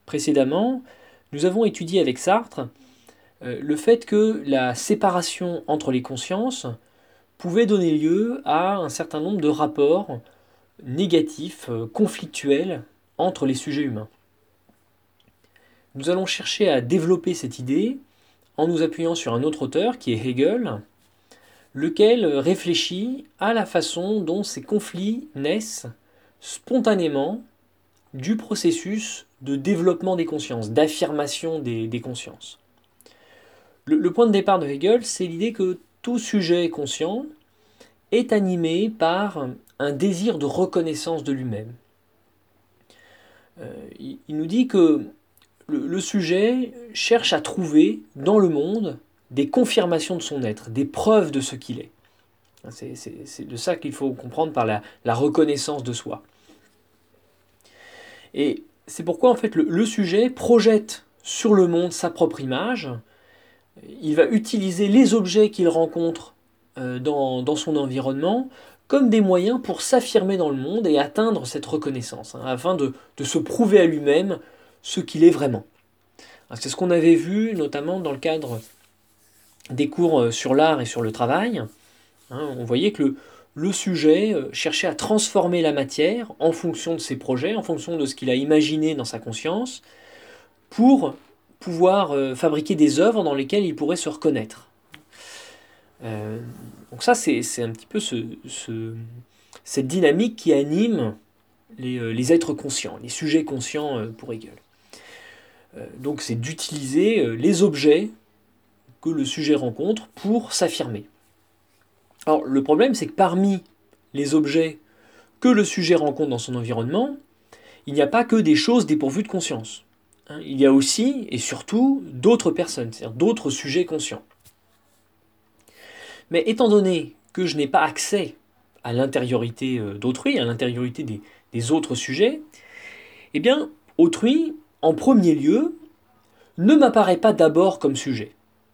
Précédemment, nous avons étudié avec Sartre le fait que la séparation entre les consciences pouvait donner lieu à un certain nombre de rapports négatifs, conflictuels entre les sujets humains. Nous allons chercher à développer cette idée en nous appuyant sur un autre auteur qui est Hegel, lequel réfléchit à la façon dont ces conflits naissent spontanément du processus de développement des consciences, d'affirmation des consciences. Le point de départ de Hegel, c'est l'idée que tout sujet conscient est animé par un désir de reconnaissance de lui-même. Il nous dit que le sujet cherche à trouver dans le monde des confirmations de son être, des preuves de ce qu'il est. C'est de ça qu'il faut comprendre par la reconnaissance de soi. Et c'est pourquoi en fait le sujet projette sur le monde sa propre image. Il va utiliser les objets qu'il rencontre dans son environnement comme des moyens pour s'affirmer dans le monde et atteindre cette reconnaissance, afin de se prouver à lui-même ce qu'il est vraiment. C'est ce qu'on avait vu notamment dans le cadre des cours sur l'art et sur le travail. On voyait que le sujet cherchait à transformer la matière en fonction de ses projets, en fonction de ce qu'il a imaginé dans sa conscience, pour pouvoir fabriquer des œuvres dans lesquelles il pourrait se reconnaître. Donc ça, c'est un petit peu cette dynamique qui anime les êtres conscients, les sujets conscients pour Hegel. Donc c'est d'utiliser les objets que le sujet rencontre pour s'affirmer. Alors le problème, c'est que parmi les objets que le sujet rencontre dans son environnement, il n'y a pas que des choses dépourvues de conscience. Il y a aussi et surtout d'autres personnes, c'est-à-dire d'autres sujets conscients. Mais étant donné que je n'ai pas accès à l'intériorité d'autrui, à l'intériorité des autres sujets, eh bien, autrui, en premier lieu, ne m'apparaît pas d'abord comme sujet.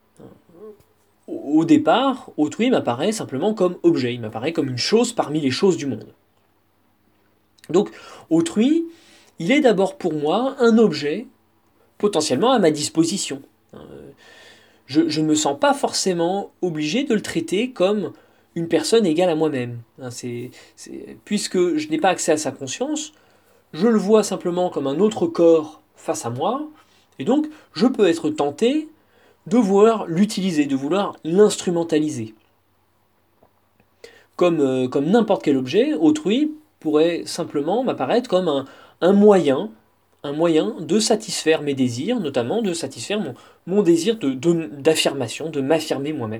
Au départ, autrui m'apparaît simplement comme objet, il m'apparaît comme une chose parmi les choses du monde. Donc, autrui, il est d'abord pour moi un objet potentiellement à ma disposition. Je ne me sens pas forcément obligé de le traiter comme une personne égale à moi-même. Puisque je n'ai pas accès à sa conscience, je le vois simplement comme un autre corps face à moi, et donc je peux être tenté de vouloir l'utiliser, de vouloir l'instrumentaliser. Comme n'importe quel objet, autrui pourrait simplement m'apparaître comme un moyen de satisfaire mes désirs, notamment de satisfaire mon désir d'affirmation, de m'affirmer moi-même.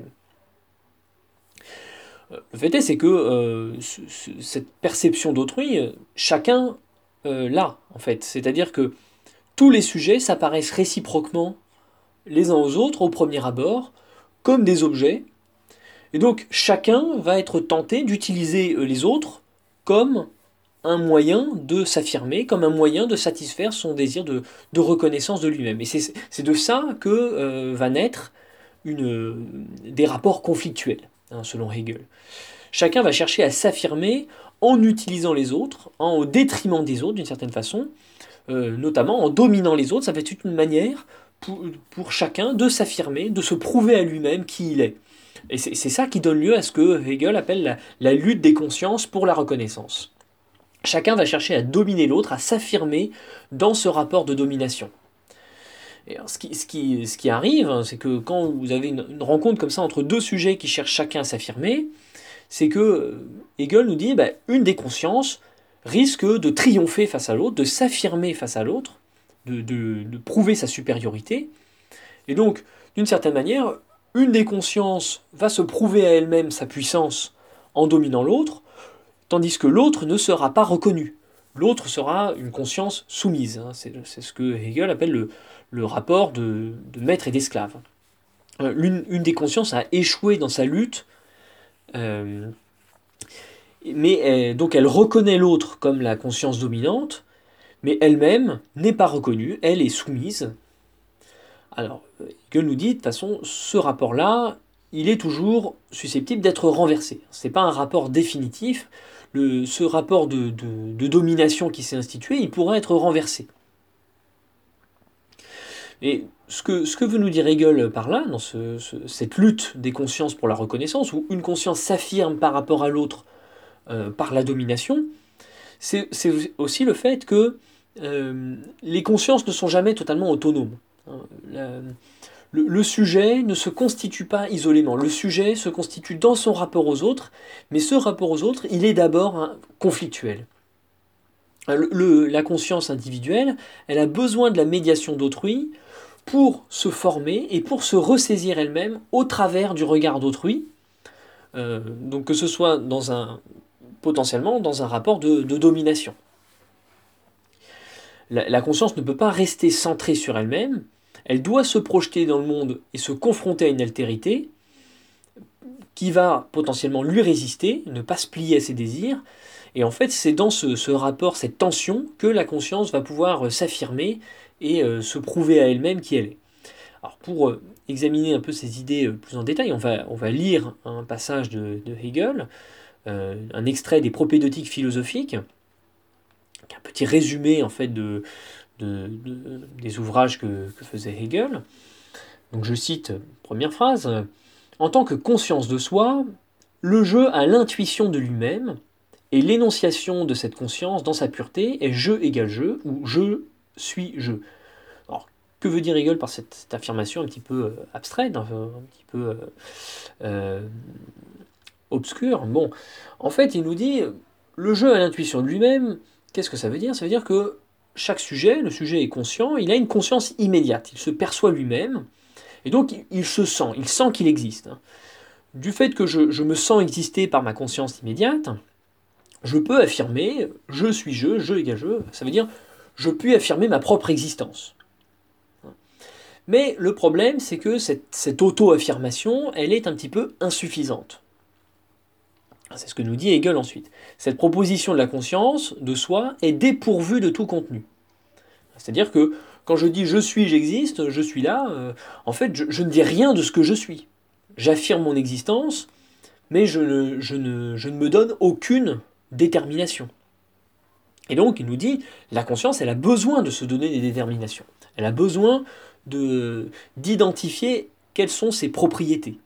Le fait est, c'est que cette perception d'autrui, chacun l'a, en fait. C'est-à-dire que tous les sujets s'apparaissent réciproquement les uns aux autres, au premier abord, comme des objets. Et donc, chacun va être tenté d'utiliser les autres comme un moyen de s'affirmer, comme un moyen de satisfaire son désir de reconnaissance de lui-même. Et c'est de ça que va naître des rapports conflictuels, selon Hegel. Chacun va chercher à s'affirmer en utilisant les autres, au détriment des autres d'une certaine façon, notamment en dominant les autres. Ça va être une manière pour chacun de s'affirmer, de se prouver à lui-même qui il est. Et c'est ça qui donne lieu à ce que Hegel appelle la lutte des consciences pour la reconnaissance. Chacun va chercher à dominer l'autre, à s'affirmer dans ce rapport de domination. Et alors, ce qui arrive, c'est que quand vous avez une rencontre comme ça entre deux sujets qui cherchent chacun à s'affirmer, c'est que Hegel nous dit une des consciences risque de triompher face à l'autre, de s'affirmer face à l'autre, de prouver sa supériorité. Et donc, d'une certaine manière, une des consciences va se prouver à elle-même sa puissance en dominant l'autre, tandis que l'autre ne sera pas reconnu. L'autre sera une conscience soumise. C'est ce que Hegel appelle le rapport de maître et d'esclave. Une des consciences a échoué dans sa lutte, mais donc elle reconnaît l'autre comme la conscience dominante, mais elle-même n'est pas reconnue, elle est soumise. Alors, Hegel nous dit, de toute façon, ce rapport-là, il est toujours susceptible d'être renversé. Ce n'est pas un rapport définitif. Ce rapport de domination qui s'est institué, il pourrait être renversé. Et ce que veut nous dire Hegel par là, dans cette lutte des consciences pour la reconnaissance, où une conscience s'affirme par rapport à l'autre par la domination, c'est aussi le fait que les consciences ne sont jamais totalement autonomes. Hein. Le sujet ne se constitue pas isolément. Le sujet se constitue dans son rapport aux autres, mais ce rapport aux autres, il est d'abord conflictuel. La conscience individuelle, elle a besoin de la médiation d'autrui pour se former et pour se ressaisir elle-même au travers du regard d'autrui, donc que ce soit potentiellement dans un rapport de domination. La conscience ne peut pas rester centrée sur elle-même, elle doit se projeter dans le monde et se confronter à une altérité qui va potentiellement lui résister, ne pas se plier à ses désirs, et en fait c'est dans ce rapport, cette tension, que la conscience va pouvoir s'affirmer et se prouver à elle-même qui elle est. Alors pour examiner un peu ces idées plus en détail, on va lire un passage de Hegel, un extrait des Propédeutiques philosophiques, un petit résumé en fait des ouvrages que faisait Hegel. Donc je cite, première phrase, en tant que conscience de soi, le je a l'intuition de lui-même, et l'énonciation de cette conscience dans sa pureté est je égale je, ou je suis je. Alors, que veut dire Hegel par cette affirmation un petit peu abstraite, un petit peu obscure? Bon, en fait, il nous dit, le je a l'intuition de lui-même, qu'est-ce que ça veut dire? Ça veut dire que chaque sujet, le sujet est conscient, il a une conscience immédiate, il se perçoit lui-même, et donc il sent qu'il existe. Du fait que je me sens exister par ma conscience immédiate, je peux affirmer je suis je égale je, ça veut dire je puis affirmer ma propre existence. Mais le problème, c'est que cette auto-affirmation, elle est un petit peu insuffisante. C'est ce que nous dit Hegel ensuite. Cette proposition de la conscience de soi est dépourvue de tout contenu. C'est-à-dire que quand je dis je suis, j'existe, je suis là, en fait je ne dis rien de ce que je suis. J'affirme mon existence, mais je ne me donne aucune détermination. Et donc il nous dit, la conscience, elle a besoin de se donner des déterminations. Elle a besoin d'identifier quelles sont ses propriétés.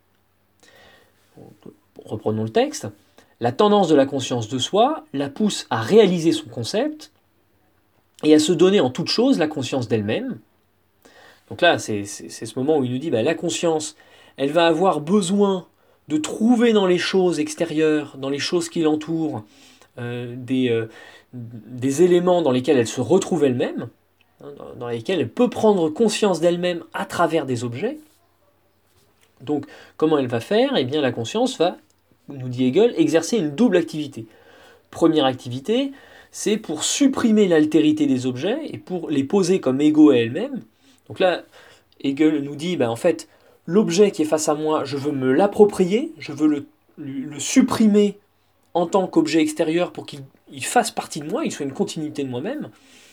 Reprenons le texte. La tendance de la conscience de soi la pousse à réaliser son concept et à se donner en toute chose la conscience d'elle-même. Donc là, c'est ce moment où il nous dit, la conscience, elle va avoir besoin de trouver dans les choses extérieures, dans les choses qui l'entourent, des éléments dans lesquels elle se retrouve elle-même, dans lesquels elle peut prendre conscience d'elle-même à travers des objets. Donc, comment elle va faire? Eh bien, la conscience va, nous dit Hegel, exercer une double activité. Première activité, c'est pour supprimer l'altérité des objets et pour les poser comme égaux à elles-mêmes. Donc là, Hegel nous dit, en fait, l'objet qui est face à moi, je veux me l'approprier, je veux le supprimer en tant qu'objet extérieur pour qu'il fasse partie de moi, il soit une continuité de moi-même.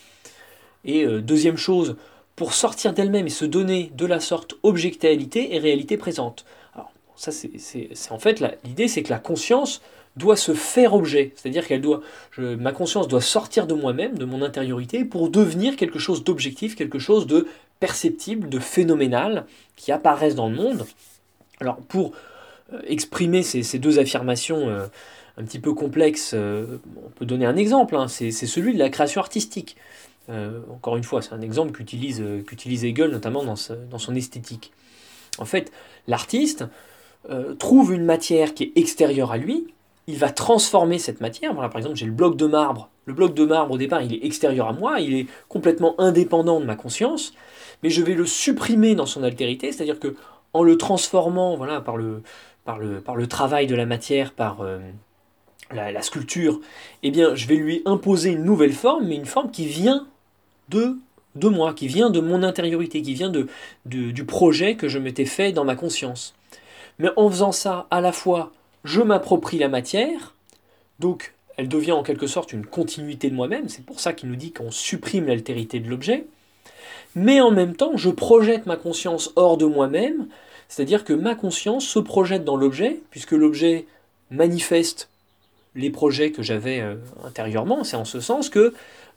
Et deuxième chose, pour sortir d'elle-même et se donner de la sorte objectivité et réalité présente. Alors ça, c'est en fait l'idée, c'est que la conscience doit se faire objet, c'est-à-dire ma conscience doit sortir de moi-même, de mon intériorité, pour devenir quelque chose d'objectif, quelque chose de perceptible, de phénoménal, qui apparaisse dans le monde. Alors pour exprimer ces deux affirmations un petit peu complexes, on peut donner un exemple, c'est celui de la création artistique. Encore une fois, c'est un exemple qu'utilise Hegel, notamment dans son esthétique. En fait, l'artiste trouve une matière qui est extérieure à lui, il va transformer cette matière. Voilà, par exemple, j'ai le bloc de marbre. Le bloc de marbre, au départ, il est extérieur à moi, il est complètement indépendant de ma conscience, mais je vais le supprimer dans son altérité, c'est-à-dire que en le transformant, voilà, par le travail de la matière, par la sculpture, eh bien, je vais lui imposer une nouvelle forme, mais une forme qui vient de moi, qui vient de mon intériorité, qui vient du projet que je m'étais fait dans ma conscience. Mais en faisant ça, à la fois, je m'approprie la matière, donc elle devient en quelque sorte une continuité de moi-même, c'est pour ça qu'il nous dit qu'on supprime l'altérité de l'objet, mais en même temps, je projette ma conscience hors de moi-même, c'est-à-dire que ma conscience se projette dans l'objet, puisque l'objet manifeste les projets que j'avais intérieurement. C'est en ce sens que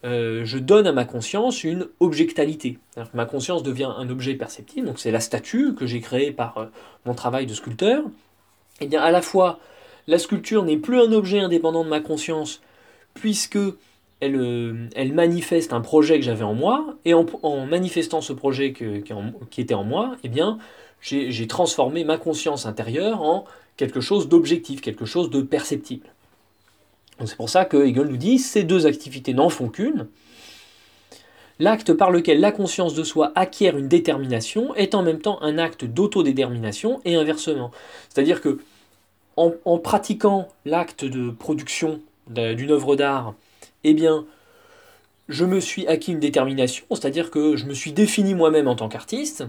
je donne à ma conscience une objectalité. C'est-à-dire que ma conscience devient un objet perceptible, donc c'est la statue que j'ai créée par mon travail de sculpteur. Et bien à la fois, la sculpture n'est plus un objet indépendant de ma conscience, puisque elle manifeste un projet que j'avais en moi, et en manifestant ce projet qui était en moi, eh bien, j'ai transformé ma conscience intérieure en quelque chose d'objectif, quelque chose de perceptible. Donc c'est pour ça que Hegel nous dit ces deux activités n'en font qu'une. L'acte par lequel la conscience de soi acquiert une détermination est en même temps un acte d'autodétermination et inversement. C'est-à-dire que en pratiquant l'acte de production d'une œuvre d'art, eh bien, je me suis acquis une détermination, c'est-à-dire que je me suis défini moi-même en tant qu'artiste,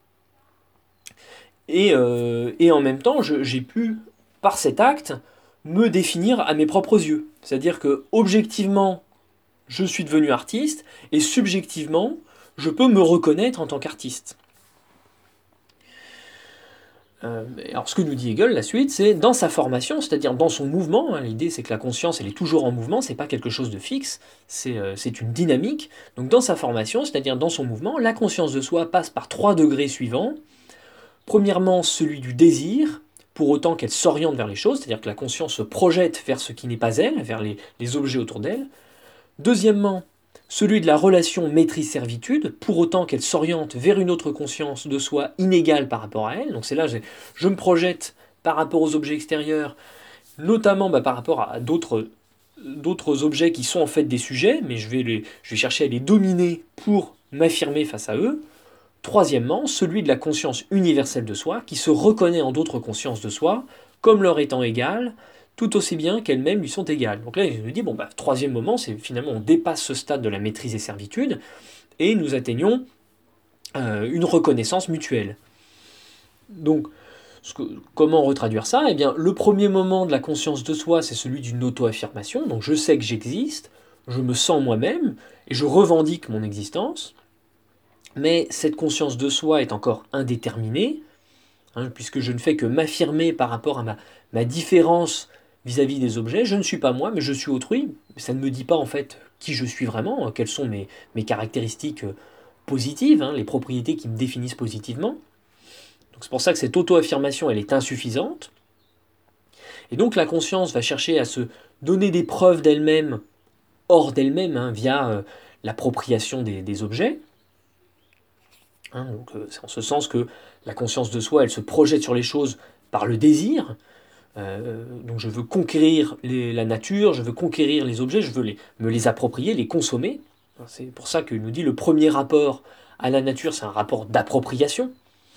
et en même temps, j'ai pu, par cet acte, me définir à mes propres yeux. C'est-à-dire que, objectivement, je suis devenu artiste, et subjectivement, je peux me reconnaître en tant qu'artiste. Alors ce que nous dit Hegel, la suite, c'est dans sa formation, c'est-à-dire dans son mouvement, hein, l'idée c'est que la conscience elle est toujours en mouvement, c'est pas quelque chose de fixe, c'est une dynamique. Donc dans sa formation, c'est-à-dire dans son mouvement, la conscience de soi passe par trois degrés suivants. Premièrement, celui du désir, pour autant qu'elle s'oriente vers les choses, c'est-à-dire que la conscience se projette vers ce qui n'est pas elle, vers les objets autour d'elle. Deuxièmement, celui de la relation maîtrise-servitude, pour autant qu'elle s'oriente vers une autre conscience de soi inégale par rapport à elle. Donc c'est là, je me projette par rapport aux objets extérieurs, notamment par rapport à d'autres objets qui sont en fait des sujets, mais je vais chercher à les dominer pour m'affirmer face à eux. Troisièmement, celui de la conscience universelle de soi, qui se reconnaît en d'autres consciences de soi, comme leur étant égales, tout aussi bien qu'elles-mêmes lui sont égales. Donc là, il nous dit, troisième moment, c'est finalement on dépasse ce stade de la maîtrise et servitude, et nous atteignons une reconnaissance mutuelle. Donc, comment retraduire ça? Eh bien, le premier moment de la conscience de soi, c'est celui d'une auto-affirmation, donc je sais que j'existe, je me sens moi-même, et je revendique mon existence, mais cette conscience de soi est encore indéterminée, puisque je ne fais que m'affirmer par rapport à ma différence vis-à-vis des objets. Je ne suis pas moi, mais je suis autrui. Ça ne me dit pas en fait qui je suis vraiment, quelles sont mes caractéristiques positives, les propriétés qui me définissent positivement. Donc c'est pour ça que cette auto-affirmation, elle est insuffisante. Et donc la conscience va chercher à se donner des preuves d'elle-même, hors d'elle-même, via l'appropriation des objets. Donc c'est en ce sens que la conscience de soi, elle se projette sur les choses par le désir. Donc je veux conquérir la nature, je veux conquérir les objets, je veux me les approprier, les consommer. C'est pour ça qu'il nous dit le premier rapport à la nature, c'est un rapport d'appropriation.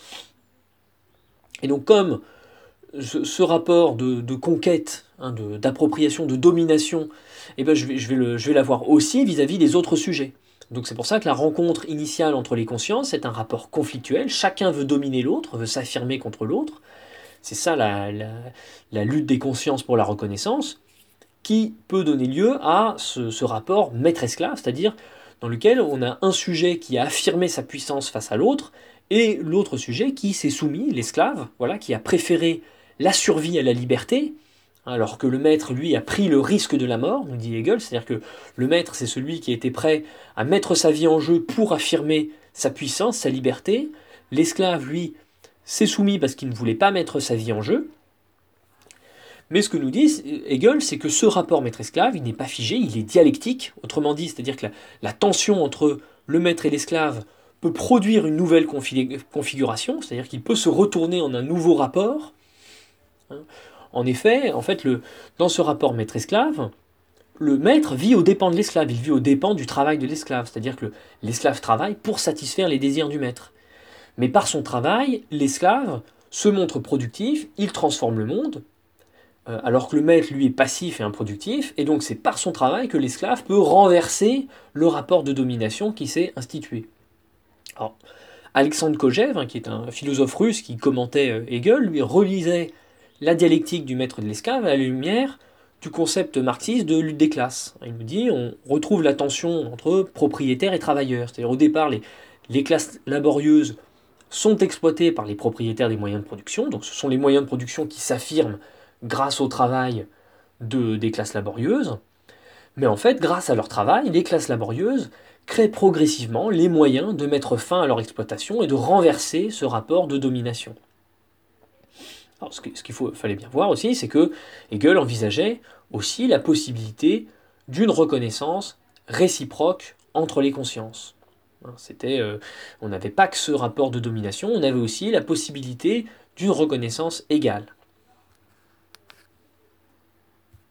Et donc comme ce rapport de conquête, d'appropriation, de domination, je vais l'avoir aussi vis-à-vis des autres sujets. Donc c'est pour ça que la rencontre initiale entre les consciences est un rapport conflictuel. Chacun veut dominer l'autre, veut s'affirmer contre l'autre. C'est ça la lutte des consciences pour la reconnaissance, qui peut donner lieu à ce rapport maître-esclave, c'est-à-dire dans lequel on a un sujet qui a affirmé sa puissance face à l'autre, et l'autre sujet qui s'est soumis, l'esclave, voilà, qui a préféré la survie à la liberté, alors que le maître, lui, a pris le risque de la mort, nous dit Hegel, c'est-à-dire que le maître, c'est celui qui était prêt à mettre sa vie en jeu pour affirmer sa puissance, sa liberté. L'esclave, lui, s'est soumis parce qu'il ne voulait pas mettre sa vie en jeu. Mais ce que nous dit Hegel, c'est que ce rapport maître-esclave, il n'est pas figé, il est dialectique. Autrement dit, c'est-à-dire que la tension entre le maître et l'esclave peut produire une nouvelle configuration, c'est-à-dire qu'il peut se retourner en un nouveau rapport. En effet, dans ce rapport maître-esclave, le maître vit aux dépens de l'esclave, il vit aux dépens du travail de l'esclave, c'est-à-dire que l'esclave travaille pour satisfaire les désirs du maître. Mais par son travail, l'esclave se montre productif, il transforme le monde, alors que le maître, lui, est passif et improductif, et donc c'est par son travail que l'esclave peut renverser le rapport de domination qui s'est institué. Alors, Alexandre Kojève, qui est un philosophe russe qui commentait Hegel, lui relisait la dialectique du maître et de l'esclave à la lumière du concept marxiste de lutte des classes. Il nous dit on retrouve la tension entre propriétaires et travailleurs. C'est-à-dire au départ, les classes laborieuses sont exploitées par les propriétaires des moyens de production, donc ce sont les moyens de production qui s'affirment grâce au travail des classes laborieuses, Mais en fait, grâce à leur travail, les classes laborieuses créent progressivement les moyens de mettre fin à leur exploitation et de renverser ce rapport de domination. Alors, fallait bien voir aussi, c'est que Hegel envisageait aussi la possibilité d'une reconnaissance réciproque entre les consciences. Hein, on n'avait pas que ce rapport de domination, on avait aussi la possibilité d'une reconnaissance égale.